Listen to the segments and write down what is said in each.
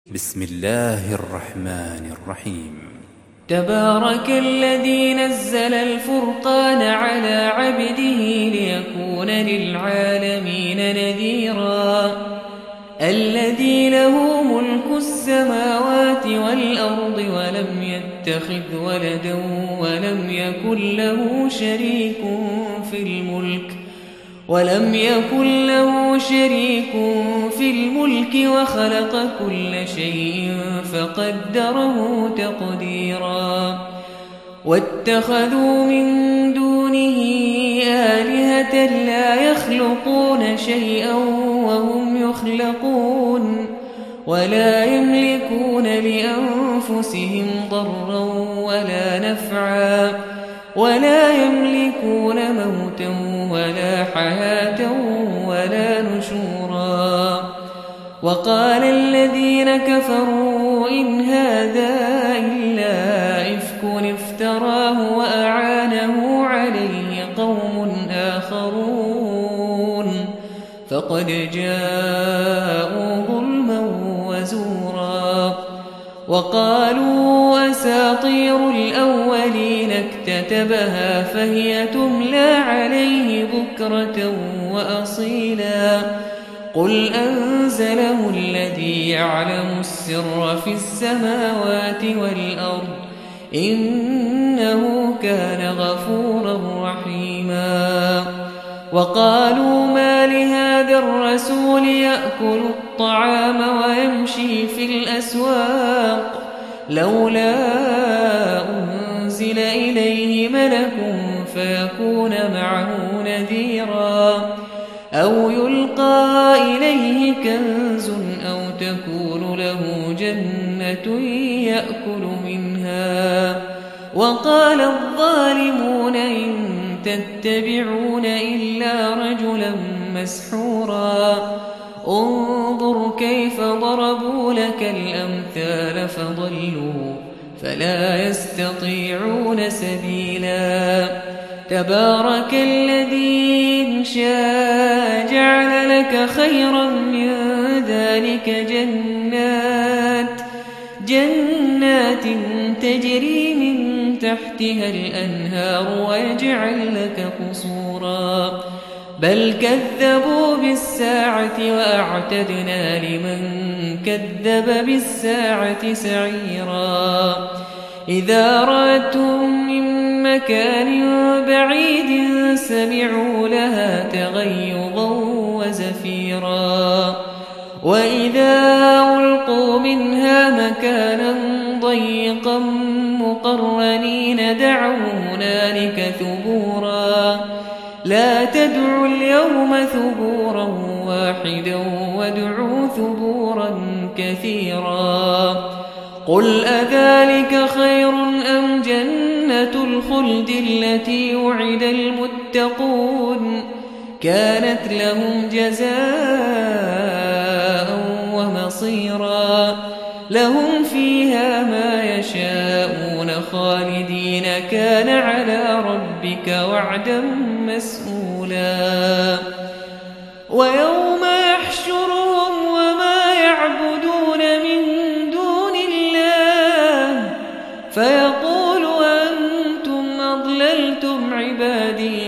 بسم الله الرحمن الرحيم. تبارك الذي نزل الفرقان على عبده ليكون للعالمين نذيرا الذي له ملك السماوات والأرض ولم يتخذ ولدا ولم يكن له شريك في الملك وخلق كل شيء فقدره تقديرا واتخذوا من دونه آلهة لا يخلقون شيئا وهم يخلقون ولا يملكون لأنفسهم ضرا ولا نفعا ولا يملكون موتا ولا حياة ولا نشورا وقال الذين كفروا إن هذا إلا إفك افتراه وأعانه عليه قوم آخرون فقد جاءوا ظلما وزورا وقالوا أساطير الأولين اكتتبها فهي تملى عليه بكرة وأصيلا قل أنزله الذي يعلم السر في السماوات والأرض إنه كان غفورا رحيما وقالوا ما لهذا الرسول يأكل الطعام ويمشي في الأسواق لولا أنزل إليه ملك فيكون معه نذيرا أو يلقى إليه كنز أو تكون له جنة يأكل منها وقال الظالمون إن تتبعون إلا رجلا مسحورا انظر كيف ضربوا لك الأمثال فضلوا فلا يستطيعون سبيلا تبارك الذي إن شاء جعل لك خيرا من ذلك جنات تجري من تحتها الأنهار ويجعل لك قصورا بل كذبوا بالساعة وأعتدنا لمن كذب بالساعة سعيرا إذا رأتهم من مكان بعيد سمعوا لها تغيظا وزفيرا وإذا ألقوا منها مكانا ضيقا مقرنين دعوا هنالك ثبورا لا تدعوا اليوم ثبورا واحدا وادعوا ثبورا كثيرا قل أذلك خير أم جنة الخلد التي وعد المتقون كانت لهم جزاء ومصيرا لهم فيها ما يشاءون خالدين كان على ربك وعدا مسئولا ويوم يحشرهم وما يعبدون من دون الله فيقول أنتم أضللتم عبادي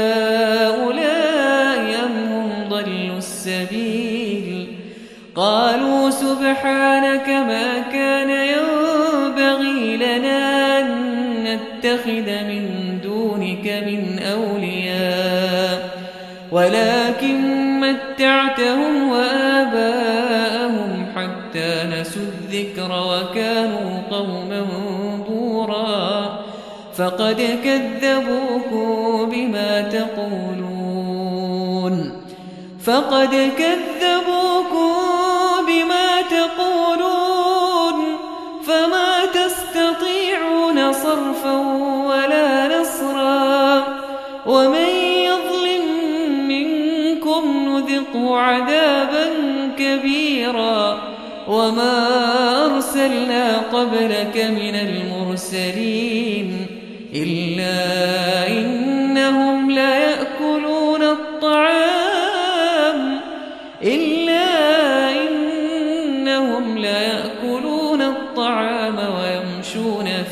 هؤلاء أم هم ضلوا السبيل قالوا سبحانك ما كان ينبغي لنا أن نتخذ من دونك من أولياء ولكن متعتهم وآباءهم حتى نسوا الذكر وكانوا قوما بورا فقد كذبوكم بما تقولون فما تستطيعون صرفا ولا نصرا ومن يظلم منكم نذقه عذابا كبيرا وما أرسلنا قبلك من المرسلين إلا إنهم ليأكلون الطعام إلا إنهم ليأكلون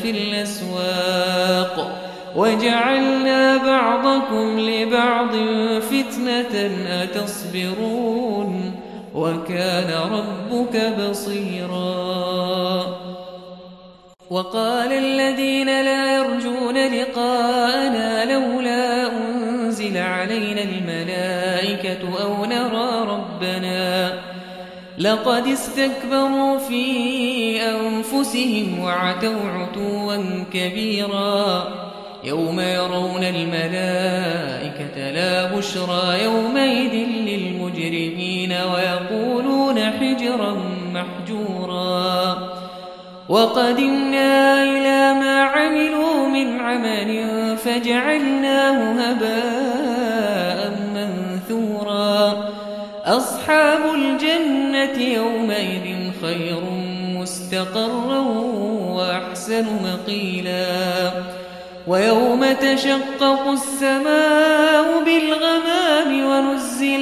في الأسواق وجعلنا بعضكم لبعض فتنة أتصبرون وكان ربك بصيرا. وقال الذين لا يرجون لقاءنا لولا أنزل علينا الملائكة أو نرى ربنا لقد استكبروا في أنفسهم وعتوا عتوا كبيرا. يوم يرون الملائكة لا بشرى يومئذ للمجرمين ويقولون حجرا محجورا. وقدمنا إلى ما عملوا من عمل فجعلناه هباء منثورا. أصحاب الجنة يومئذ خير مستقرا وأحسن مقيلا. ويوم تشقق السماء بالغمام ونزل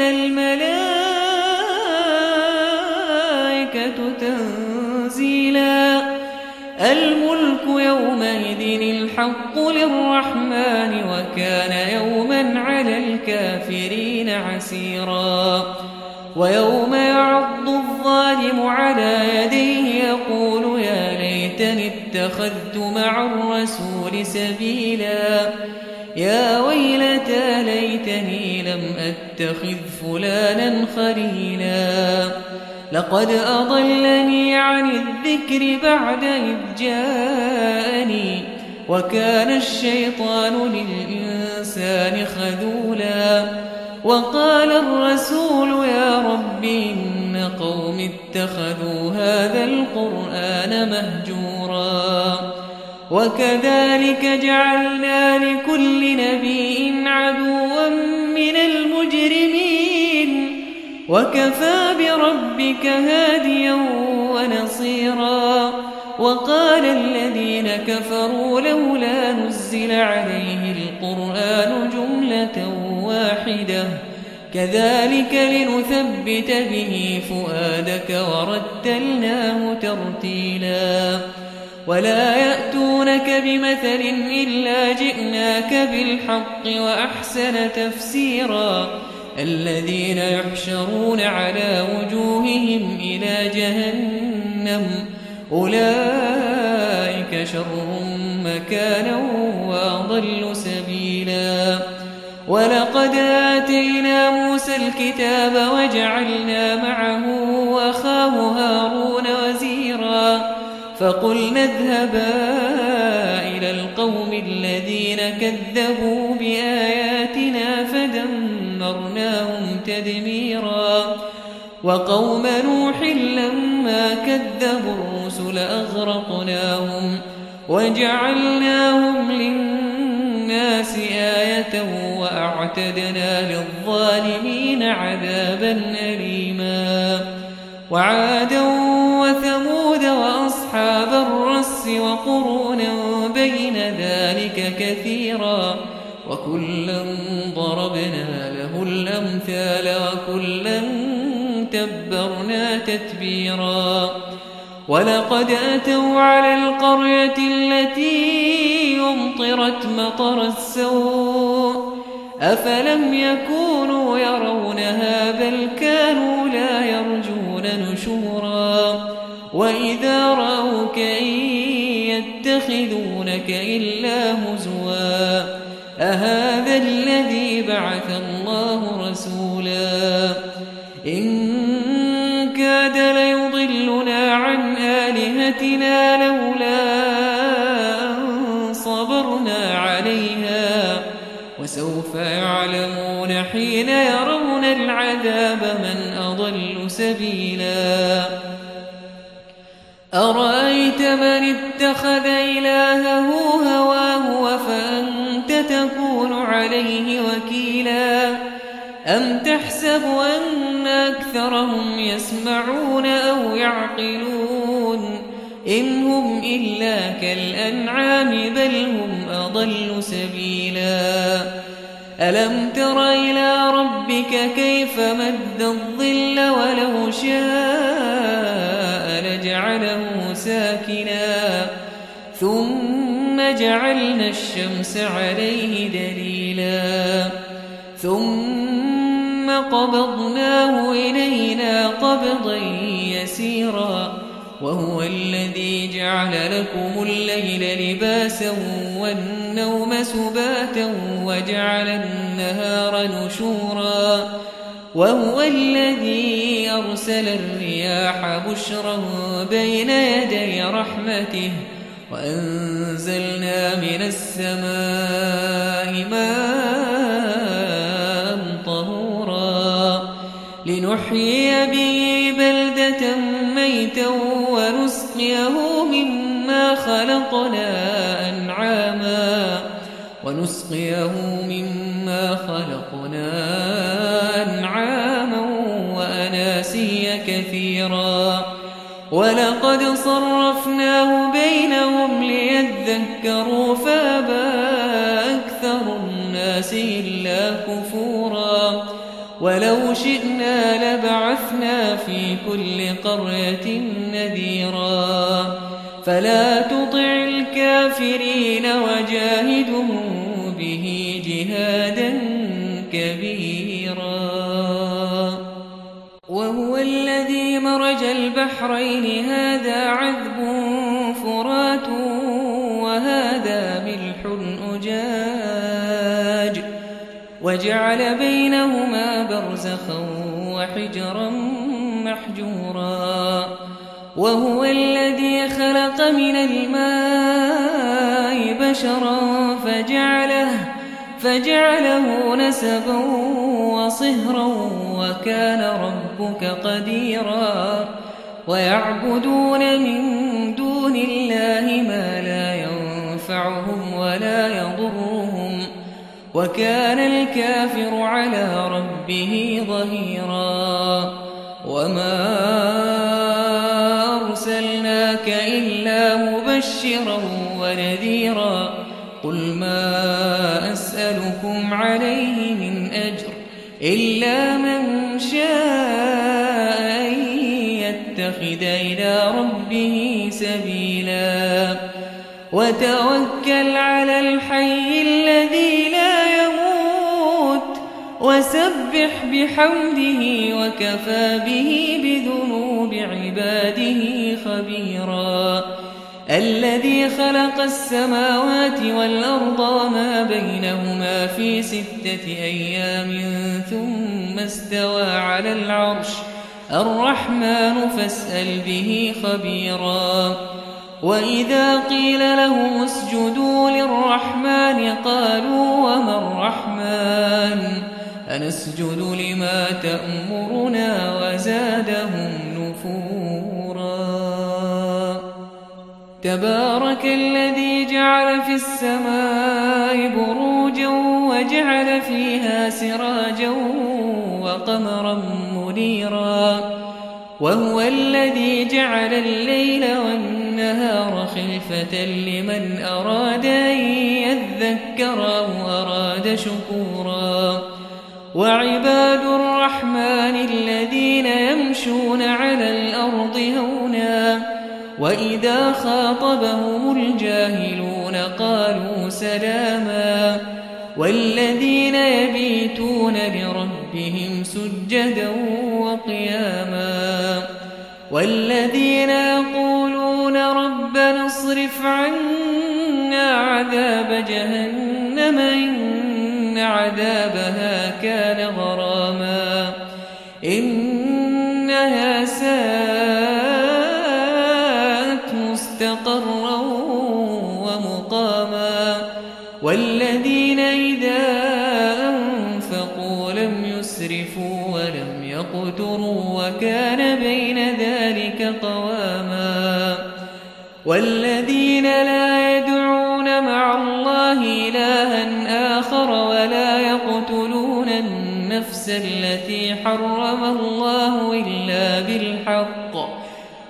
الملائكة تنزيلا. الملك يومئذ الحق للرحمن وكان يوما على الكافرين عسيرا. ويوم يعض الظالم على يديه يقول يا ليتني اتخذت مع الرسول سبيلا. يا ويلتى ليتني لم أتخذ فلانا خليلا. لقد أضلني عن الذكر بعد إذ جاءني وكان الشيطان للإنسان خذولا. وقال الرسول يا رب إن قوم اتخذوا هذا القرآن مهجورا. وكذلك جعلنا لكل نبي عدوا من المجرمين وكفى بربك هاديا ونصيرا. وقال الذين كفروا لولا نزل عليه القرآن جملة واحدة كذلك لنثبت به فؤادك ورتلناه ترتيلا. ولا يأتونك بمثل إلا جئناك بالحق وأحسن تفسيرا. الذين يحشرون على وجوههم إلى جهنم أولئك شر مكانا وأضل سبيلا. ولقد آتينا موسى الكتاب وجعلنا معه أخاه هارون وزيرا. فقلنا اذهبا إلى القوم الذين كذبوا بآياتنا فدمرناهم تدميرا. وقوم نوح لما كذبوا الرسل أغرقناهم وجعلناهم للناس آية وأعتدنا للظالمين عذابا أليما. وعادا وثمود وأصحاب الرس وقرونا بين ذلك كثيرا. وكلا ضربنا له الأمثال وكلا تبرنا تتبيرا. ولقد أتوا على القرية التي أمطرت مطر السوء أفلم يكونوا يرونها بل كانوا لا يرجون نشورا. وإذا رأوك إن يتخذونك إلا هزوا أهذا الذي بعث الله رسولا. إن كاد ليضلنا عن آلهتنا لولا أن صبرنا عليها وسوف يعلمون حين يرون العذاب من أضل سبيلا. أرأيت من اتخذ إلهه هواه فأنت تكون عليه وكيلا. أم تحسب أن أكثرهم يسمعون أو يعقلون إن هم إلا كالأنعام بل هم أضل سبيلا. ألم تر إلى ربك كيف مد الظل ولو شاء لجعله ساكنا ثم جعلنا الشمس عليه دليلا ثم قبضناه إلينا قبضا يسيرا وهو الذي جعل لكم الليل لباسا والنوم سباتا وجعل النهار نشورا وهو الذي أرسل الرياح بشرا بين يدي رحمته وأنزلنا من السماء ماء طهورا لنحيي به بلدة ميتا ونسقيه مما خلقنا أنعاما وأناسيا كثيرا ولقد صرفناه بينهم ليذكروا فأبى أكثر الناس إلا كفورا ولو شئنا لبعثنا في كل قرية نذيرا فلا تطع الكافرين وجاهدهم به جهادا كبيرا وهو الذي مرج البحرين هذا عذب فرات وهذا ملح أجاج وجعل بينهما برزخا وحجرا محجورا وهو الذي خلق من الماء بشرا فجعله نسبا وصهرا وكان ربك قديرا ويعبدون من دون الله ما لا ينفعهم ولا يضرهم وكان الكافر على ربه ظهيرا وما أرسلناك إلا مبشرا ونذيرا قل ما أسألكم عليه من أجر إلا من شاء أن يتخذ إلى ربه سبيلا وتوكل على الحي الذي لا يموت وسبح بحمده وكفى به بذنوب عباده خبيرا الذي خلق السماوات والأرض وما بينهما في 6 أيام ثم استوى على العرش الرحمن فاسأل به خبيرا وإذا قيل لهم اسجدوا للرحمن قالوا وما الرحمن أنسجد لما تأمرنا وزادهم نفورا تبارك الذي جعل في السماء بروجا وجعل فيها سراجا وقمرا منيرا وهو الذي جعل الليل والنهار خلفة لمن أراد أن يذكر أو أراد شكورا وعباد الرحمن الذين يمشون على الأرض هونا وإذا خاطبهم الجاهلون قالوا سلاما والذين يبيتون لربهم سجدا وقياما والذين يقولون ربنا اصرف عنا عذاب جهنم إن عذابها كان غراما إنها ساءت مستقرا ومقاما والذين إذا أنفقوا لم يسرفوا ولم يقتروا وكان بين ذلك قواما والذين لا يدعون مع الله إلها آخر ولا يقتلون النفس التي حرم الله إلا بالحق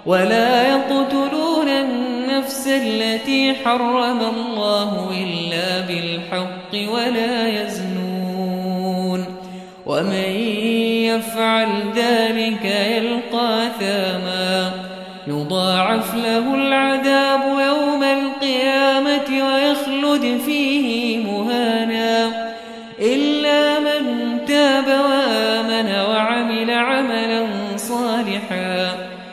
ولا يزنون ومن يفعل ذلك يلقى ثاما يضاعف له العذاب يوم القيامة الآخرة ويخلد فيه مهانا إلا من تاب وآمن وعمل عملا صالحا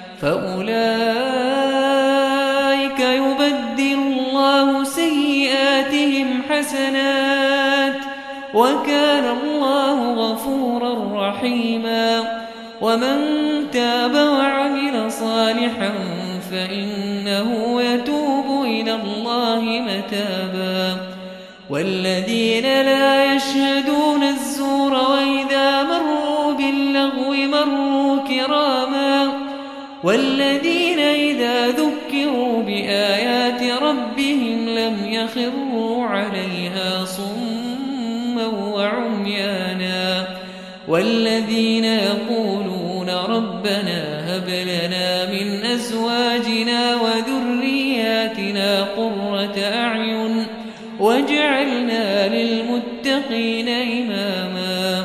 فأولئك يبدل الله سيئاتهم حسنات وكان الله غفورا رحيما ومن تاب وعمل صالحا فإنه يتوب إلى الله متابا والذين لا يشهدون الزور وإذا مروا باللغو مروا كراما والذين إذا ذكروا بآيات ربهم لم يخروا عليها صما وعميانا والذين يقولون ربنا هب لنا من أزواجنا وذرياتنا قرة أعين واجعلنا للمتقين إماما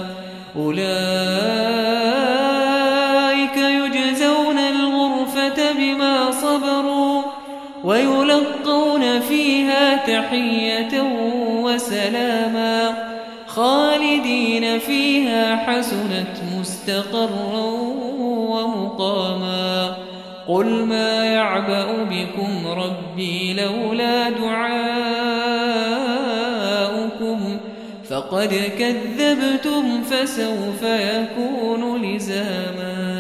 أولئك يجزون الغرفة بما صبروا ويلقون فيها تحية وسلاما خالدين فيها حسنت مستقرا ومقاما قل ما يعبأ بكم ربي لولا دعاؤكم فقد كذبتم فسوف يكون لزاما